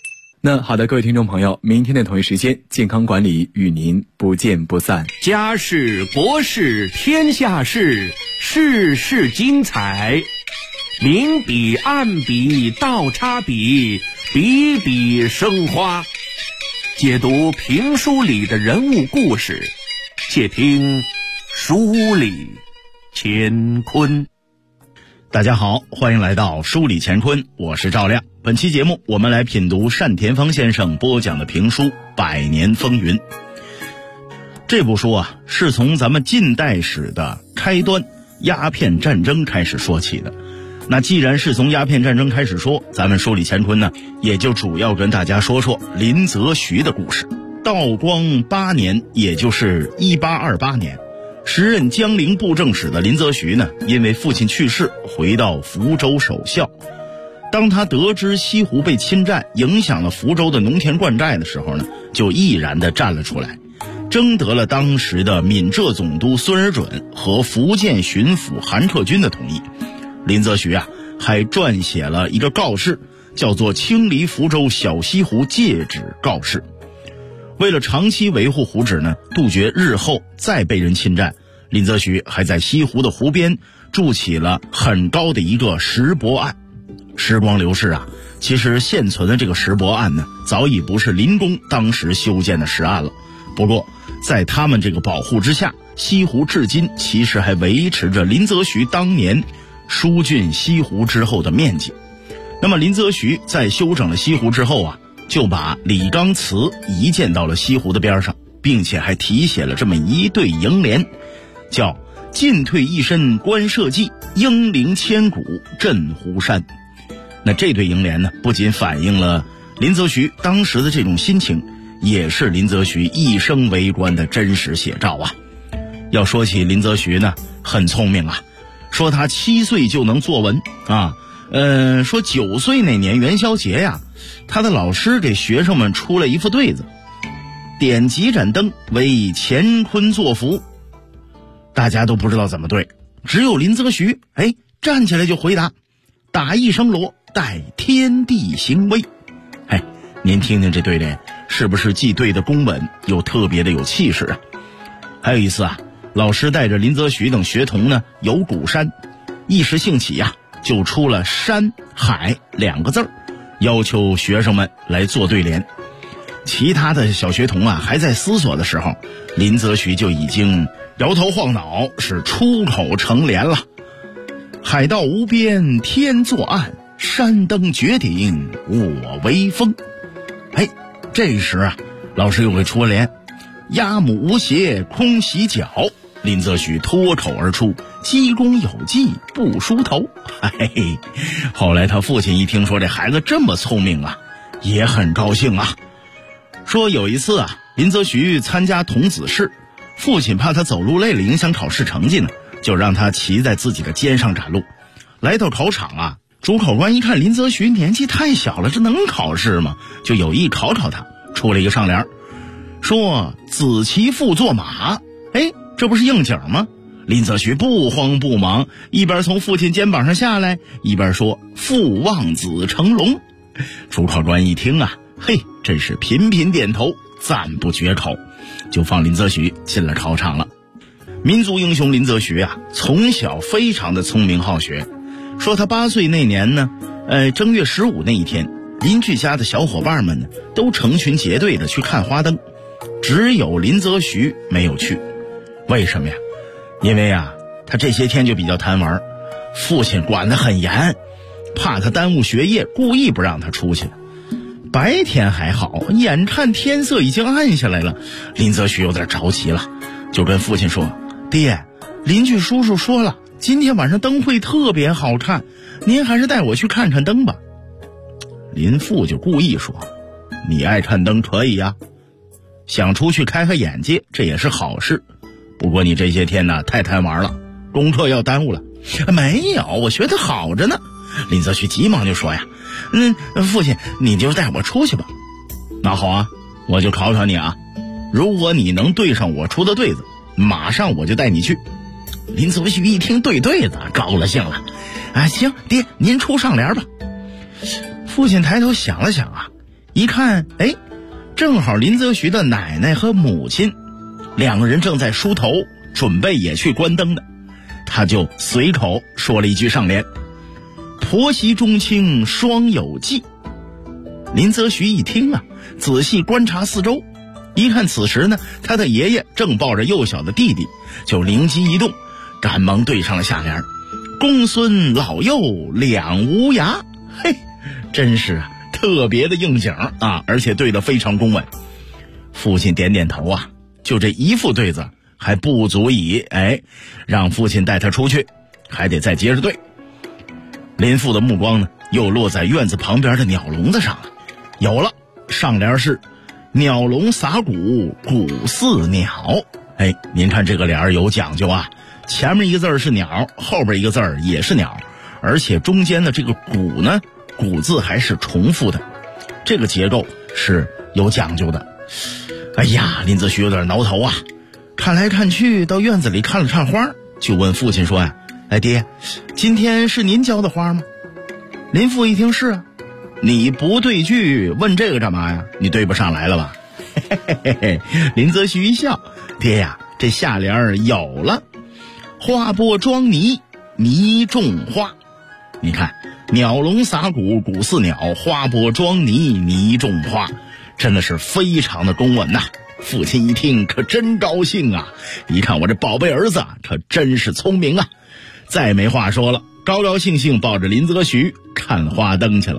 那好的，各位听众朋友，明天的同一时间，健康管理与您不见不散。 家事国事天下事，事事精彩，明笔暗笔倒插笔，笔笔生花。解读评书里的人物故事，且听书里乾坤。 大家好，欢迎来到书里乾坤，我是赵亮。本期节目我们来品读单田芳先生播讲的评书《百年风云》。这部书啊，是从咱们近代史的开端鸦片战争开始说起的。那既然是从鸦片战争开始说，咱们书里乾坤呢，也就主要跟大家说说林则徐的故事。道光8年，也就是1828年，时任江陵布政使的林则徐呢，因为父亲去世，回到福州守孝。当他得知西湖被侵占，影响了福州的农田灌溉的时候呢，就毅然地站了出来，征得了当时的闽浙总督孙尔准和福建巡抚韩克军的同意。林则徐啊，还撰写了一个告示，叫做《清理福州小西湖界址告示》。为了长期维护湖址呢，杜绝日后再被人侵占，林则徐还在西湖的湖边筑起了很高的一个石泊岸。时光流逝啊，其实现存的这个石泊岸呢，早已不是林公当时修建的石岸了。不过在他们这个保护之下，西湖至今其实还维持着林则徐当年疏浚西湖之后的面积。那么林则徐在修整了西湖之后啊，就把李纲祠移建到了西湖的边上，并且还题写了这么一对楹联，叫进退一身观社稷，英灵千古镇湖山。那这对楹联呢，不仅反映了林则徐当时的这种心情，也是林则徐一生为官的真实写照啊。要说起林则徐呢，很聪明啊，说他7岁就能作文啊，说9岁那年元宵节呀，他的老师给学生们出了一副对子，点几盏灯为乾坤作福。大家都不知道怎么对，只有林则徐站起来就回答，打一声锣，待天地行威。您听听这对联，是不是既对得公稳，又特别的有气势啊？还有一次啊，老师带着林则徐等学童呢游鼓山，一时兴起呀，就出了山海2个字，要求学生们来做对联。其他的小学童啊还在思索的时候，林则徐就已经摇头晃脑，是出口成联了。海道无边天作岸，山登绝顶我威风。这时啊，老师又给出了联，鸭母无鞋空洗脚，林则徐脱口而出，鸡公有技不梳头。后来他父亲一听说这孩子这么聪明啊，也很高兴啊。说有一次啊，林则徐参加童子试，父亲怕他走路累了影响考试成绩呢，就让他骑在自己的肩上赶路。来到考场啊，主考官一看林则徐年纪太小了，这能考试吗？就有意考考他，出了一个上联，说子骑父坐马。这不是应景吗？林则徐不慌不忙，一边从父亲肩膀上下来，一边说父望子成龙。主考官一听啊，真是频频点头，赞不绝口，就放林则徐进了考场了。民族英雄林则徐啊，从小非常的聪明好学。说他8岁那年呢，正月15那一天，邻居家的小伙伴们呢，都成群结队的去看花灯，只有林则徐没有去。为什么呀？因为啊，他这些天就比较贪玩，父亲管得很严，怕他耽误学业，故意不让他出去。白天还好，眼看天色已经暗下来了，林则徐有点着急了，就跟父亲说，爹，邻居叔叔说了，今天晚上灯会特别好看，您还是带我去看看灯吧。林父就故意说，你爱看灯可以呀，想出去开开眼界，这也是好事。不过你这些天呢，太贪玩了，功课要耽误了。没有，我学得好着呢。林则徐急忙就说呀，父亲你就带我出去吧。那好啊，我就考考你啊，如果你能对上我出的对子，马上我就带你去。林则徐一听对子，高了兴了，行，爹您出上联吧。父亲抬头想了想啊， 一看，正好林则徐的奶奶和母亲两个人正在梳头，准备也去关灯的，他就随口说了一句上联：婆媳中亲双有忌。林则徐一听啊，仔细观察四周，一看此时呢，他的爷爷正抱着幼小的弟弟，就灵机一动，赶忙对上了下联：公孙老幼两无涯。嘿，真是啊，特别的应景啊，而且对得非常公稳。父亲点点头啊，就这一副对子还不足以让父亲带他出去，还得再接着对。林父的目光呢，又落在院子旁边的鸟笼子上了。有了，上联是鸟笼撒谷，谷似鸟。您看这个联有讲究啊，前面一个字是鸟，后边一个字也是鸟，而且中间的这个谷呢，谷字还是重复的，这个结构是有讲究的。林则徐有点挠头啊，看来看去到院子里看了看花，就问父亲说呀：爹，今天是您浇的花吗？林父一听是啊。你不对句问这个干嘛呀？你对不上来了吧？林则徐一笑：爹呀，这下联有了，花播装泥，泥种花。你看，鸟笼撒谷，谷似鸟，花播装泥，泥种花，真的是非常的公稳呐。父亲一听可真高兴啊，一看我这宝贝儿子可真是聪明啊，再没话说了，高高兴兴抱着林则徐看花灯去了。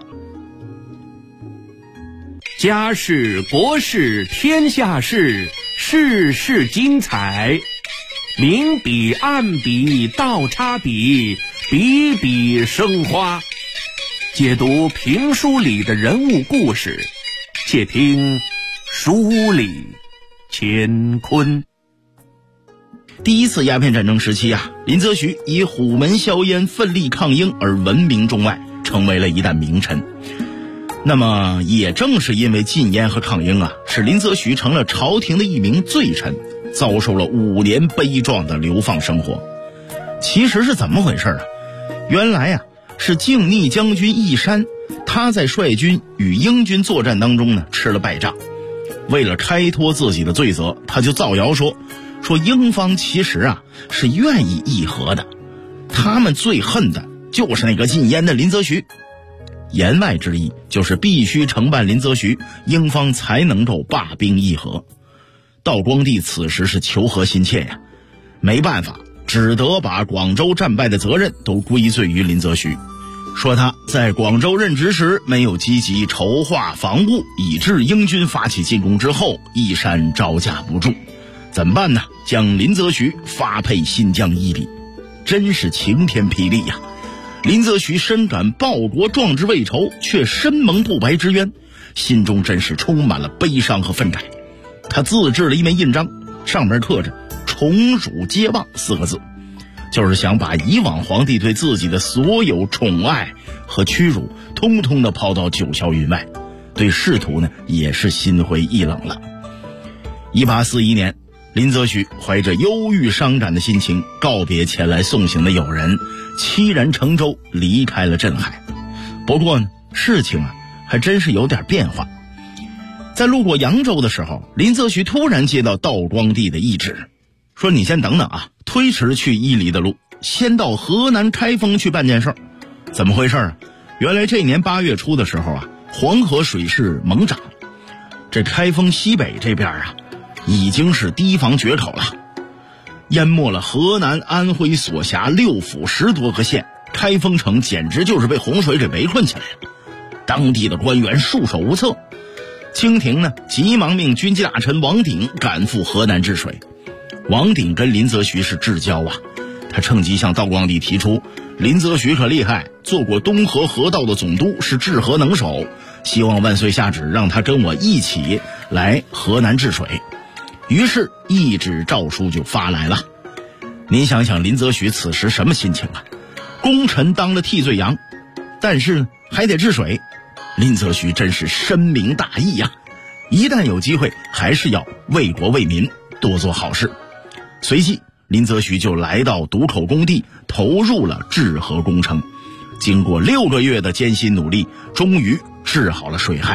家事国事天下事，事事精彩，明笔暗笔倒插笔，笔笔生花。解读评书里的人物故事，且听书里乾坤。 第一次鸦片战争时期啊，林则徐以虎门销烟奋力抗英而闻名中外，成为了一代名臣。那么也正是因为禁烟和抗英啊，使林则徐成了朝廷的一名罪臣，遭受了5年悲壮的流放生活。其实是怎么回事啊？原来啊，是靖逆将军义山，他在率军与英军作战当中呢吃了败仗，为了开脱自己的罪责，他就造谣说英方其实啊是愿意议和的，他们最恨的就是那个禁烟的林则徐。言外之意就是必须承办林则徐，英方才能够罢兵议和。道光帝此时是求和心切呀，没办法，只得把广州战败的责任都归罪于林则徐，说他在广州任职时没有积极筹划防务，以致英军发起进攻之后，义山招架不住。怎么办呢？将林则徐发配新疆伊犁，真是晴天霹雳呀！林则徐深感报国壮志未酬，却身蒙不白之冤，心中真是充满了悲伤和愤慨。他自制了一面印章，上面刻着宠辱皆忘4个字，就是想把以往皇帝对自己的所有宠爱和屈辱通通的抛到九霄云外，对仕途呢也是心灰意冷了。1841年，林则徐怀着忧郁伤感的心情告别前来送行的友人，凄然乘舟离开了镇海。不过呢，事情啊还真是有点变化。在路过扬州的时候，林则徐突然接到道光帝的懿旨，说你先等等啊，推迟去伊犁的路，先到河南开封去办件事。怎么回事啊？原来这年8月初的时候啊，黄河水势猛涨，这开封西北这边啊已经是堤防决口了，淹没了河南、安徽所辖6府10多个县，开封城简直就是被洪水给围困起来了。当地的官员束手无策，清廷呢急忙命军机大臣王鼎赶赴河南治水。王鼎跟林则徐是至交啊，他趁机向道光帝提出，林则徐可厉害，做过东河河道的总督，是治河能手，希望万岁下旨让他跟我一起来河南治水。于是懿旨诏书就发来了。您想想林则徐此时什么心情啊？功臣当了替罪羊，但是呢还得治水，林则徐真是深明大义呀，一旦有机会还是要为国为民，多做好事。随即林则徐就来到渡口工地，投入了治河工程。经过6个月的艰辛努力，终于治好了水害。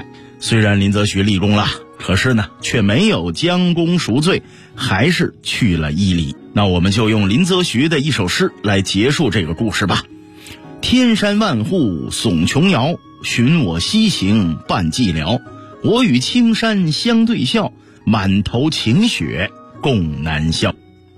虽然林则徐立功了，可是呢却没有将功赎罪，还是去了伊犁。那我们就用林则徐的一首诗来结束这个故事吧。天山万户耸琼瑶，寻我西行伴寂寥。我与青山相对笑，满头晴雪共南宵。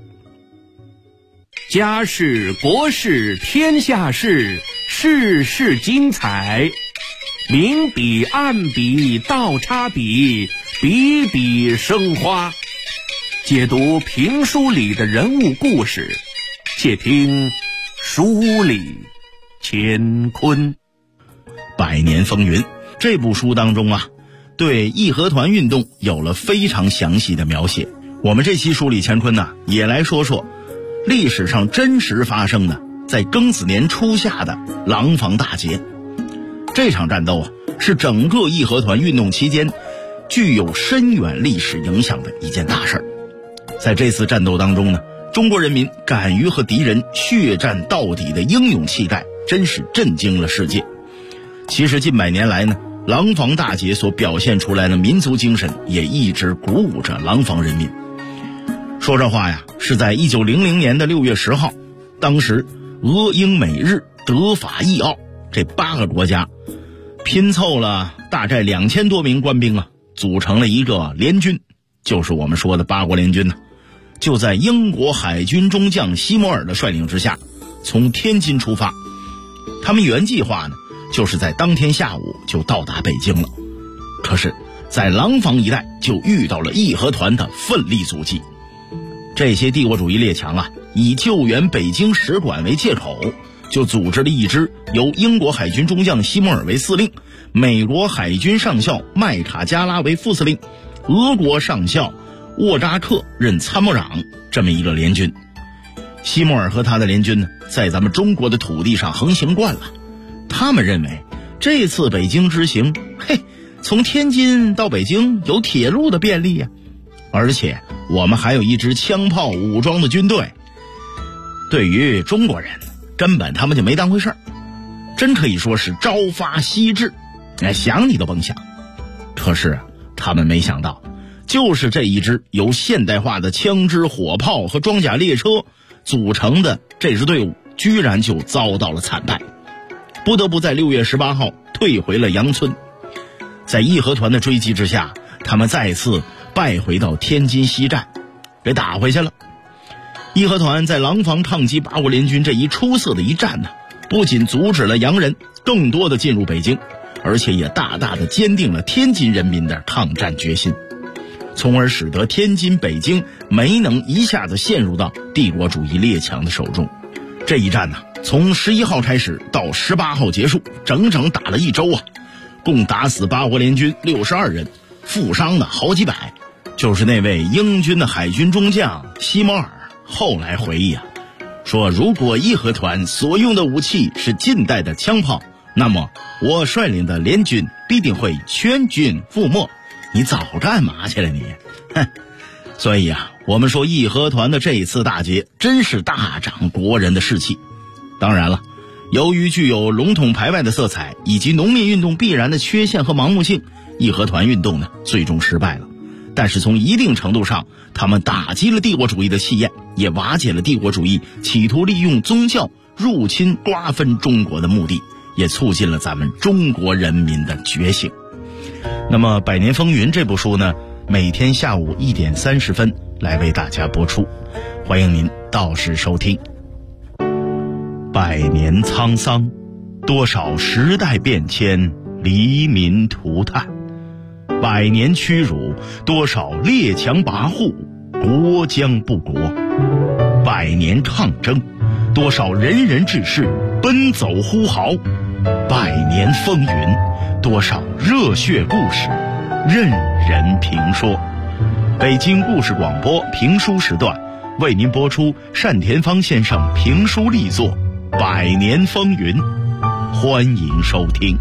家事国事天下事，事事精彩。明笔暗笔倒插笔，笔笔生花。解读评书里的人物故事，且听书里乾坤。 百年风云这部书当中啊，对义和团运动有了非常详细的描写。我们这期书里乾坤呢，也来说说历史上真实发生的在庚子年初夏的廊坊大捷。这场战斗啊，是整个义和团运动期间具有深远历史影响的一件大事。在这次战斗当中呢，中国人民敢于和敌人血战到底的英勇气概，真是震惊了世界。其实近百年来呢，廊坊大捷所表现出来的民族精神也一直鼓舞着廊坊人民。说这话呀，是在1900年的6月10号，当时俄英美日德法意奥这8个国家拼凑了大概2000多名官兵啊，组成了一个联军，就是我们说的八国联军呢。就在英国海军中将西摩尔的率领之下，从天津出发。他们原计划呢，就是在当天下午就到达北京了。可是在廊坊一带就遇到了义和团的奋力阻击。这些帝国主义列强啊，以救援北京使馆为借口，就组织了一支由英国海军中将西摩尔为司令，美国海军上校麦卡加拉为副司令，俄国上校沃扎克任参谋长这么一个联军。西摩尔和他的联军呢，在咱们中国的土地上横行惯了，他们认为这次北京之行，从天津到北京有铁路的便利呀，而且我们还有一支枪炮武装的军队。对于中国人，根本他们就没当回事儿，真可以说是朝发夕至，想你都甭想。可是他们没想到，就是这一支由现代化的枪支火炮和装甲列车组成的这支队伍，居然就遭到了惨败，不得不在6月18号退回了杨村。在义和团的追击之下，他们再次败回到天津西站，给打回去了。义和团在廊坊抗击八国联军这一出色的一战呢，不仅阻止了洋人更多的进入北京，而且也大大的坚定了天津人民的抗战决心，从而使得天津、北京没能一下子陷入到帝国主义列强的手中。这一战呢，从11号开始到18号结束，整整打了1周啊，共打死八国联军62人，负伤的好几百。就是那位英军的海军中将西摩尔后来回忆啊，说如果义和团所用的武器是近代的枪炮，那么我率领的联军必定会全军覆没。你早干嘛去了你？所以啊，我们说义和团的这一次大捷真是大长国人的士气。当然了，由于具有笼统排外的色彩以及农民运动必然的缺陷和盲目性，义和团运动呢最终失败了。但是从一定程度上，他们打击了帝国主义的气焰，也瓦解了帝国主义企图利用宗教入侵瓜分中国的目的，也促进了咱们中国人民的觉醒。那么《百年风云》这部书呢，每天下午1点30分来为大家播出，欢迎您到时收听。百年沧桑，多少时代变迁，黎民涂炭；百年屈辱，多少列强跋扈，国将不国；百年抗争，多少仁人志士奔走呼号；百年风云，多少热血故事任人评说。北京故事广播评书时段为您播出单田芳先生评书力作《百年风云》，欢迎收听。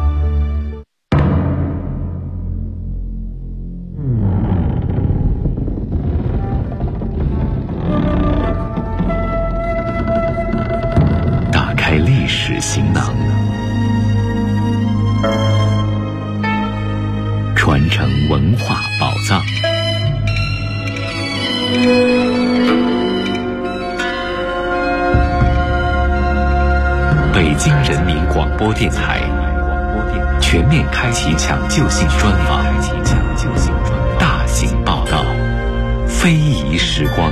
打开历史行囊， 广播电台，全面开启抢救性专访，大型报道，非遗时光。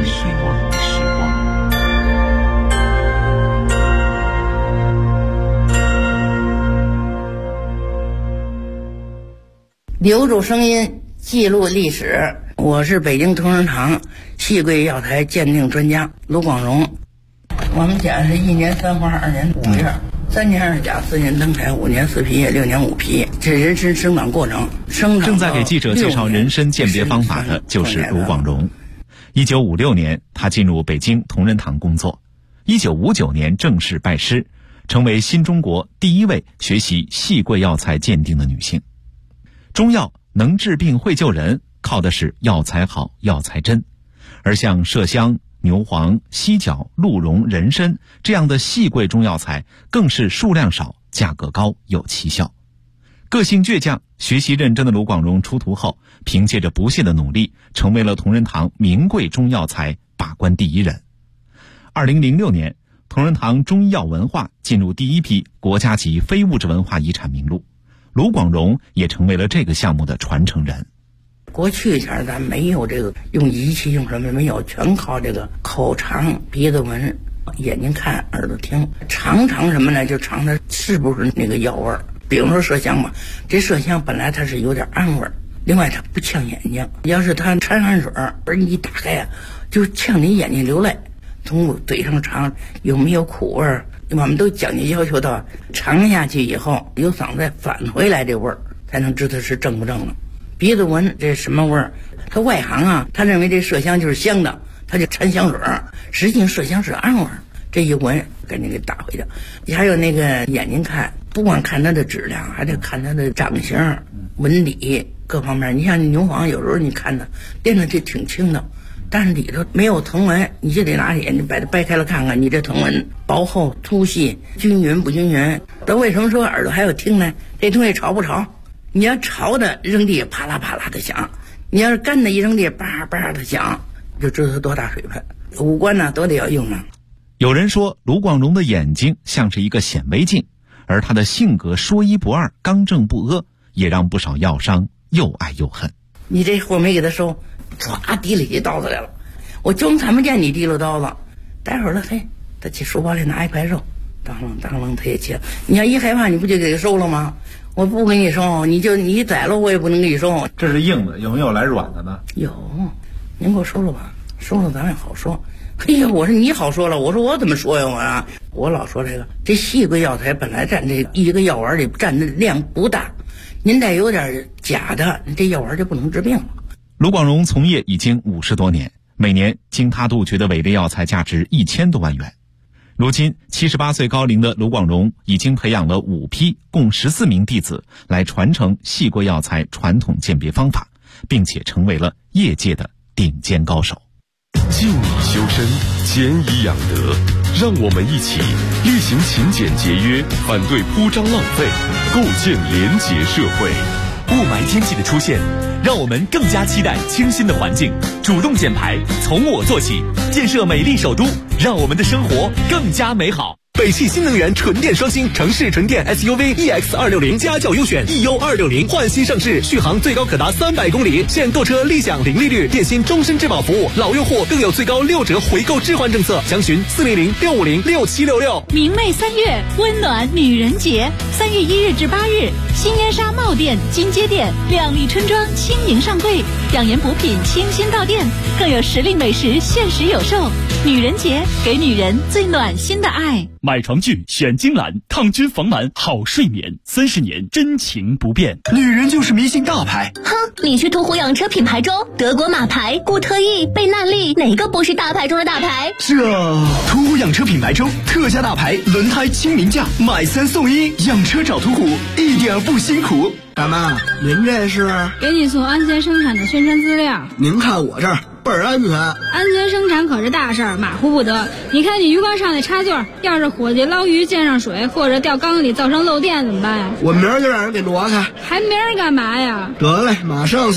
留住声音，记录历史。我是北京同仁堂细桂药材鉴定专家卢广荣。我们家是1年3花2年5叶，3年2甲4年登台5年4皮叶6年5皮，这人参生长过程。 正在给记者介绍人参鉴别方法的就是卢广荣。1956年，他进入北京同仁堂工作。1959年正式拜师，成为新中国第一位学习细桂药材鉴定的女性。中药能治病会救人，靠的是药材好药材真，而像麝香、牛黄、犀角、鹿茸、人参这样的细桂中药材更是数量少、价格高、有奇效。个性倔强、学习认真的卢广荣出徒后，凭借着不懈的努力，成为了同仁堂名贵中药材把关第一人。2006年，同仁堂中医药文化进入第一批国家级非物质文化遗产名录，卢广荣也成为了这个项目的传承人。 过去前咱没有这个用仪器用什么没有，全靠这个口尝、鼻子闻、眼睛看、耳朵听，尝什么呢？就尝它是不是那个药味儿。比如说麝香吧，这麝香本来它是有点暗味儿，另外它不呛眼睛，要是它掺汗水而你一打开呀，就呛你眼睛流泪。从嘴上尝有没有苦味儿，我们都讲究要求到尝下去以后由嗓子返回来这味儿，才能知道是正不正了。鼻子闻这什么味儿？他外行啊，他认为这麝香就是香的，他就掺香水，实际上麝香是暗味儿。这一闻赶紧给打回去。还有那个眼睛看，不光看它的质量，还得看它的长形、纹理各方面。你像牛黄，有时候你看它掂着就挺轻的，但是里头没有藤纹，你就得拿眼睛把它掰开了看看，你这藤纹薄厚、粗细、均匀不均匀。那为什么说耳朵还要听呢？这东西潮不潮？你要潮的扔地啪啦啪啦的响，你要是干的一扔地叭叭的响，就知道它多大水分。五官呢都得要用上。 有人说卢广荣的眼睛像是一个显微镜，而他的性格说一不二、刚正不阿，也让不少药商又爱又恨。 你这货没给他收，唰提了起刀子来了，我就看不见你提了刀子。待会儿了，嘿，他去书包里拿一块肉，当啷他也切。你要一害怕，你不就给他收了吗？我不给你收，你宰了我也不能给你收。 这是硬的，有没有来软的呢？ 有，您给我收了吧，收了咱也好说。嘿呀，我说你好说了，我说我怎么说呀？我老说这细桂药材本来占这一个药丸里占的量不大，您再有点假的，这药丸就不能治病了。 卢广荣从业已经50多年，每年经他杜绝的伪劣药材价值1000多万元。如今78岁高龄的卢广荣已经培养了5批共14名弟子来传承细桂药材传统鉴别方法，并且成为了业界的顶尖高手。 静以修身，俭以养德，让我们一起厉行勤俭节约，反对铺张浪费，构建廉洁社会。 雾霾天气的出现，让我们更加期待清新的环境，主动减排，从我做起，建设美丽首都，让我们的生活更加美好。 北汽新能源纯电双星城市纯电 SUV EX260家轿优选 EU260焕新上市，续航最高可达300公里，现购车立享零利率，电信终身质保服务，老用户更有最高6折回购置换政策，详询400-650-6766。 明媚3月，温暖女人节，3月1日至8日，新烟沙帽店、金街店、靓丽春装轻盈上柜，养颜补品清新到店，更有时令美食限时有售。女人节，给女人最暖心的爱。 买床具选金兰，抗菌防螨好睡眠，30年真情不变。 女人就是迷信大牌。 哼，你去途虎养车品牌中，德国马牌、固特异、贝纳利，哪个不是大牌中的大牌？ 途虎养车品牌中特价大牌，轮胎亲民价，买3送1，养车找途虎一点不辛苦。 大妈，您这是？ 给你送安全生产的宣传资料。 您看我这儿倍儿安全。 安全生产可是大事儿，马虎不得。你看你鱼缸上那插座，要是伙计捞鱼溅上水，或者掉缸里造成漏电怎么办呀？ 我明儿就让人给挪开。 还明儿干嘛呀？ 得嘞，马上。